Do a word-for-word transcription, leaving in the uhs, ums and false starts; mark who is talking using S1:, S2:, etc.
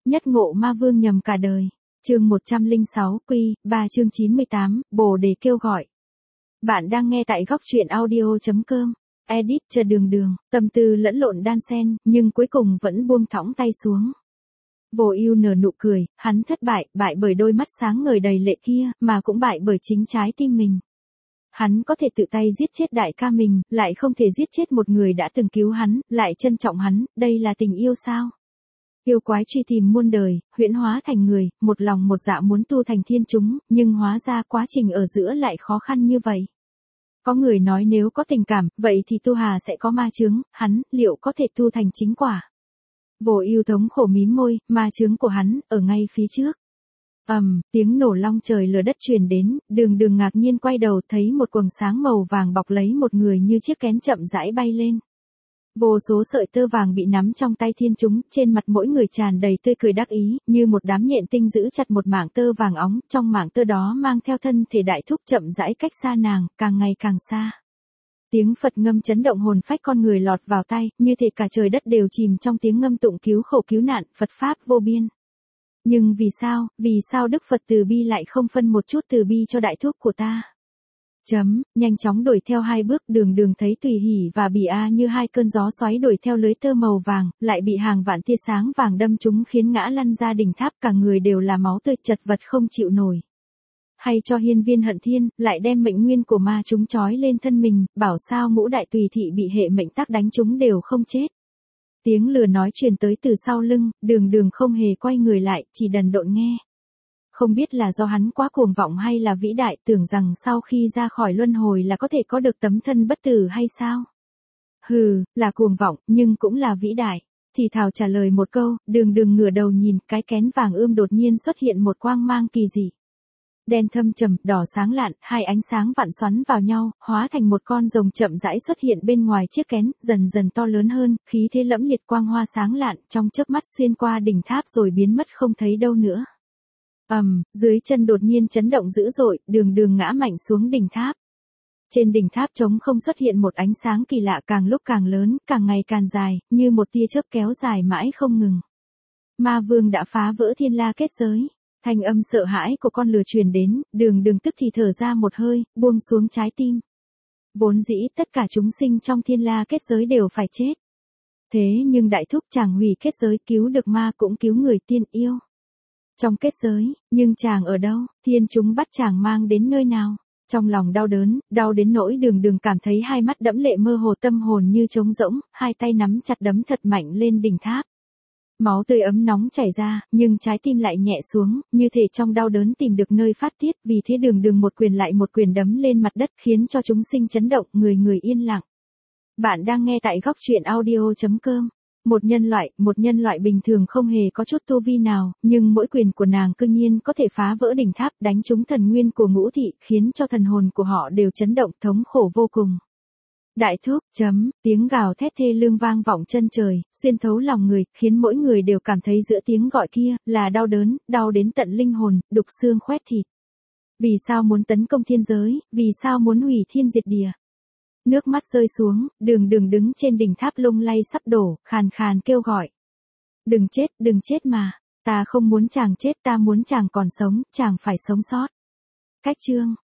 S1: Nhất ngộ ma vương nhầm cả đời. Chương một trăm lẻ sáu, Quy, ba chương chín mươi tám, Bồ đề kêu gọi. Bạn đang nghe tại góc truyện audio chấm com. Edit chờ đường đường, tâm tư lẫn lộn đan xen, nhưng cuối cùng vẫn buông thõng tay xuống. Vô Ưu nở nụ cười, hắn thất bại, bại bởi đôi mắt sáng ngời đầy lệ kia, mà cũng bại bởi chính trái tim mình. Hắn có thể tự tay giết chết đại ca mình, lại không thể giết chết một người đã từng cứu hắn, lại trân trọng hắn, đây là tình yêu sao? Yêu quái truy tìm muôn đời, huyễn hóa thành người, một lòng một dạ muốn tu thành thiên chúng, nhưng hóa ra quá trình ở giữa lại khó khăn như vậy. Có người nói nếu có tình cảm, vậy thì tu hà sẽ có ma chướng, hắn, liệu có thể tu thành chính quả? Vô Ưu thống khổ mím môi, ma chướng của hắn, ở ngay phía trước. ầm, um, tiếng nổ long trời lở đất truyền đến, đường đường ngạc nhiên quay đầu thấy một quầng sáng màu vàng bọc lấy một người như chiếc kén chậm rãi bay lên. Vô số sợi tơ vàng bị nắm trong tay thiên chúng, trên mặt mỗi người tràn đầy tươi cười đắc ý, như một đám nhện tinh giữ chặt một mảng tơ vàng óng, trong mảng tơ đó mang theo thân thể đại thúc chậm rãi cách xa nàng, càng ngày càng xa. Tiếng Phật ngâm chấn động hồn phách con người lọt vào tai, như thể cả trời đất đều chìm trong tiếng ngâm tụng cứu khổ cứu nạn, Phật Pháp vô biên. Nhưng vì sao, vì sao Đức Phật từ bi lại không phân một chút từ bi cho đại thúc của ta? Chấm, nhanh chóng đuổi theo hai bước, đường đường thấy Tùy Hỷ và Bỉ A như hai cơn gió xoáy đuổi theo lưới tơ màu vàng, lại bị hàng vạn tia sáng vàng đâm trúng khiến ngã lăn ra đỉnh tháp, cả người đều là máu tươi chật vật không chịu nổi. Hay cho hiên viên hận thiên, lại đem mệnh nguyên của ma chúng trói lên thân mình, bảo sao ngũ đại tùy thị bị hệ mệnh tắc đánh chúng đều không chết. Tiếng lừa nói truyền tới từ sau lưng, đường đường không hề quay người lại, chỉ đần độn nghe. Không biết là do hắn quá cuồng vọng hay là vĩ đại, tưởng rằng sau khi ra khỏi luân hồi là có thể có được tấm thân bất tử hay sao? Hừ, là cuồng vọng, nhưng cũng là vĩ đại. Thì thào trả lời một câu, đường đường ngửa đầu nhìn, cái kén vàng ươm đột nhiên xuất hiện một quang mang kỳ dị. Đen thâm trầm, đỏ sáng lạn, hai ánh sáng vặn xoắn vào nhau, hóa thành một con rồng chậm rãi xuất hiện bên ngoài chiếc kén, dần dần to lớn hơn, khí thế lẫm liệt quang hoa sáng lạn, trong chớp mắt xuyên qua đỉnh tháp rồi biến mất không thấy đâu nữa. ầm, um, dưới chân đột nhiên chấn động dữ dội, đường đường ngã mạnh xuống đỉnh tháp. Trên đỉnh tháp trống không xuất hiện một ánh sáng kỳ lạ càng lúc càng lớn, càng ngày càng dài, như một tia chớp kéo dài mãi không ngừng. Ma vương đã phá vỡ thiên la kết giới. Thanh âm sợ hãi của con lừa truyền đến, đường đường tức thì thở ra một hơi, buông xuống trái tim. Vốn dĩ tất cả chúng sinh trong thiên la kết giới đều phải chết. Thế nhưng đại thúc chàng hủy kết giới, cứu được ma cũng cứu người tiên yêu. Trong kết giới, nhưng chàng ở đâu, thiên chúng bắt chàng mang đến nơi nào? Trong lòng đau đớn, đau đến nỗi đường đường cảm thấy hai mắt đẫm lệ mơ hồ, tâm hồn như trống rỗng, hai tay nắm chặt đấm thật mạnh lên đỉnh tháp. Máu tươi ấm nóng chảy ra, nhưng trái tim lại nhẹ xuống, như thể trong đau đớn tìm được nơi phát tiết, vì thế đường đường một quyền lại một quyền đấm lên mặt đất khiến cho chúng sinh chấn động, người người yên lặng. Bạn đang nghe tại góc truyện audio chấm com. Một nhân loại, một nhân loại bình thường không hề có chút tu vi nào, nhưng mỗi quyền của nàng cương nhiên có thể phá vỡ đỉnh tháp, đánh trúng thần nguyên của ngũ thị, khiến cho thần hồn của họ đều chấn động, thống khổ vô cùng. Đại thúc, chấm, tiếng gào thét thê lương vang vọng chân trời, xuyên thấu lòng người, khiến mỗi người đều cảm thấy giữa tiếng gọi kia, là đau đớn, đau đến tận linh hồn, đục xương khoét thịt. Vì sao muốn tấn công thiên giới, vì sao muốn hủy thiên diệt địa? Nước mắt rơi xuống, đường đường đứng trên đỉnh tháp lung lay sắp đổ, khàn khàn kêu gọi. Đừng chết, đừng chết mà, ta không muốn chàng chết, ta muốn chàng còn sống, chàng phải sống sót. Cách chương.